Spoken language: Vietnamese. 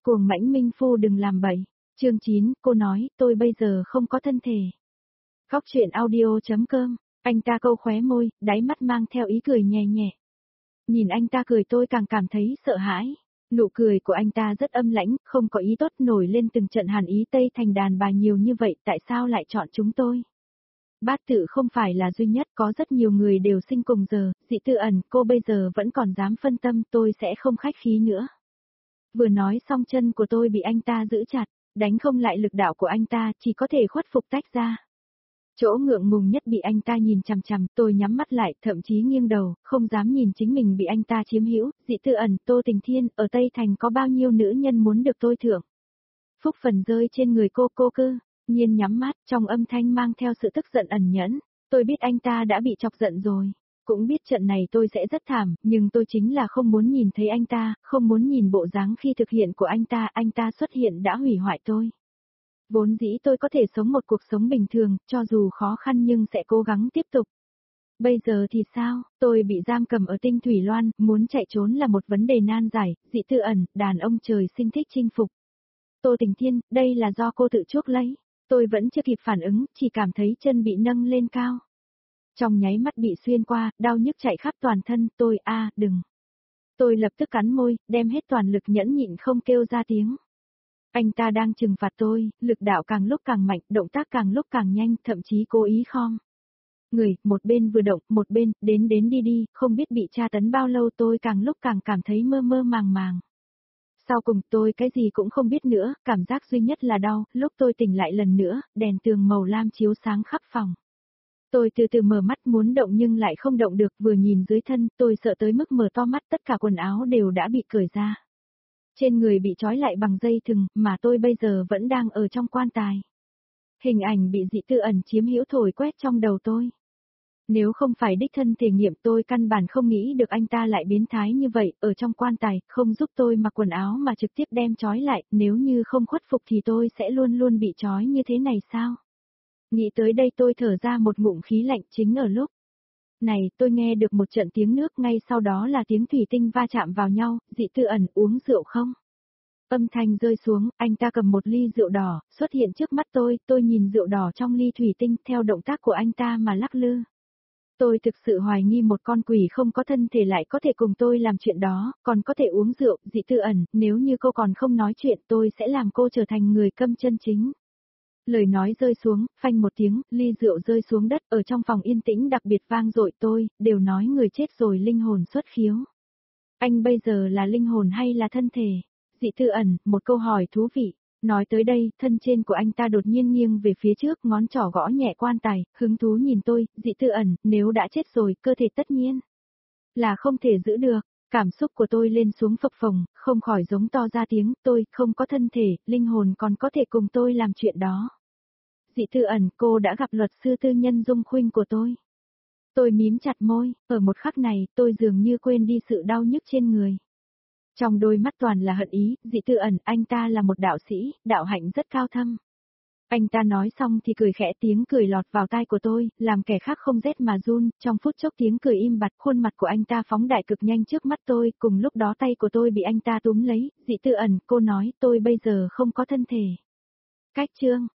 Cuồng mãnh minh phu đừng làm bậy. Chương 9, cô nói, tôi bây giờ không có thân thể. Góc truyện audio.com, anh ta câu khóe môi, đáy mắt mang theo ý cười nhẹ nhẹ. Nhìn anh ta cười tôi càng cảm thấy sợ hãi. Nụ cười của anh ta rất âm lãnh, không có ý tốt, nổi lên từng trận hàn ý. Tây Thành đàn bà nhiều như vậy, tại sao lại chọn chúng tôi? Bát tự không phải là duy nhất, có rất nhiều người đều sinh cùng giờ. Dị Tư Ẩn, cô bây giờ vẫn còn dám phân tâm, tôi sẽ không khách khí nữa. Vừa nói xong chân của tôi bị anh ta giữ chặt, đánh không lại lực đạo của anh ta, chỉ có thể khuất phục tách ra. Chỗ ngượng ngùng nhất bị anh ta nhìn chằm chằm, tôi nhắm mắt lại, thậm chí nghiêng đầu, không dám nhìn chính mình bị anh ta chiếm hữu. Dị Tư Ẩn, Tô Tình Thiên, ở Tây Thành có bao nhiêu nữ nhân muốn được tôi thưởng? Phúc phần rơi trên người cô cơ. Nhiên nhắm mắt, trong âm thanh mang theo sự tức giận ẩn nhẫn. Tôi biết anh ta đã bị chọc giận rồi. Cũng biết trận này tôi sẽ rất thảm, nhưng tôi chính là không muốn nhìn thấy anh ta, không muốn nhìn bộ dáng khi thực hiện của anh ta xuất hiện đã hủy hoại tôi. Vốn dĩ tôi có thể sống một cuộc sống bình thường, cho dù khó khăn nhưng sẽ cố gắng tiếp tục. Bây giờ thì sao, tôi bị giam cầm ở Tinh Thủy Loan, muốn chạy trốn là một vấn đề nan giải. Dị Tư Ẩn, đàn ông trời sinh thích chinh phục. Tô Tình Thiên, đây là do cô tự chuốc lấy. Tôi vẫn chưa kịp phản ứng, chỉ cảm thấy chân bị nâng lên cao. Trong nháy mắt bị xuyên qua, đau nhức chạy khắp toàn thân, đừng. Tôi lập tức cắn môi, đem hết toàn lực nhẫn nhịn không kêu ra tiếng. Anh ta đang trừng phạt tôi, lực đạo càng lúc càng mạnh, động tác càng lúc càng nhanh, thậm chí cố ý khom. Người, một bên vừa động, một bên, đến đi, không biết bị tra tấn bao lâu tôi càng lúc càng cảm thấy mơ màng. Sau cùng tôi cái gì cũng không biết nữa, cảm giác duy nhất là đau, lúc tôi tỉnh lại lần nữa, đèn tường màu lam chiếu sáng khắp phòng. Tôi từ từ mở mắt muốn động nhưng lại không động được, vừa nhìn dưới thân, tôi sợ tới mức mở to mắt, tất cả quần áo đều đã bị cởi ra. Trên người bị trói lại bằng dây thừng, mà tôi bây giờ vẫn đang ở trong quan tài. Hình ảnh bị Dị Tư Ẩn chiếm hữu thổi quét trong đầu tôi. Nếu không phải đích thân thể nghiệm tôi căn bản không nghĩ được anh ta lại biến thái như vậy, ở trong quan tài, không giúp tôi mặc quần áo mà trực tiếp đem trói lại, nếu như không khuất phục thì tôi sẽ luôn luôn bị trói như thế này sao? Nghĩ tới đây tôi thở ra một ngụm khí lạnh. Chính ở lúc này tôi nghe được một trận tiếng nước, ngay sau đó là tiếng thủy tinh va chạm vào nhau. Dị Tư Ẩn, uống rượu không? Âm thanh rơi xuống, anh ta cầm một ly rượu đỏ, xuất hiện trước mắt tôi nhìn rượu đỏ trong ly thủy tinh theo động tác của anh ta mà lắc lư. Tôi thực sự hoài nghi một con quỷ không có thân thể lại có thể cùng tôi làm chuyện đó, còn có thể uống rượu. Dị Tư Ẩn, nếu như cô còn không nói chuyện tôi sẽ làm cô trở thành người câm chân chính. Lời nói rơi xuống, phanh một tiếng, ly rượu rơi xuống đất, ở trong phòng yên tĩnh đặc biệt vang dội. Tôi, đều nói người chết rồi linh hồn xuất khiếu. Anh bây giờ là linh hồn hay là thân thể? Dị Tư Ẩn, một câu hỏi thú vị. Nói tới đây, thân trên của anh ta đột nhiên nghiêng về phía trước, ngón trỏ gõ nhẹ quan tài, hứng thú nhìn tôi. Dị Tư Ẩn, nếu đã chết rồi, cơ thể tất nhiên là không thể giữ được. Cảm xúc của tôi lên xuống phập phồng, không khỏi giống to ra tiếng. Tôi, không có thân thể, linh hồn còn có thể cùng tôi làm chuyện đó. Dị Tư Ẩn, cô đã gặp luật sư tư nhân Dung Khuynh của tôi. Tôi mím chặt môi, ở một khắc này, tôi dường như quên đi sự đau nhức trên người. Trong đôi mắt toàn là hận ý. Dị Tư Ẩn, anh ta là một đạo sĩ, đạo hạnh rất cao thâm. Anh ta nói xong thì cười khẽ, tiếng cười lọt vào tai của tôi, làm kẻ khác không rét mà run. Trong phút chốc tiếng cười im bặt, khuôn mặt của anh ta phóng đại cực nhanh trước mắt tôi, cùng lúc đó tay của tôi bị anh ta túm lấy. Dị Tư Ẩn, cô nói tôi bây giờ không có thân thể. Cách chương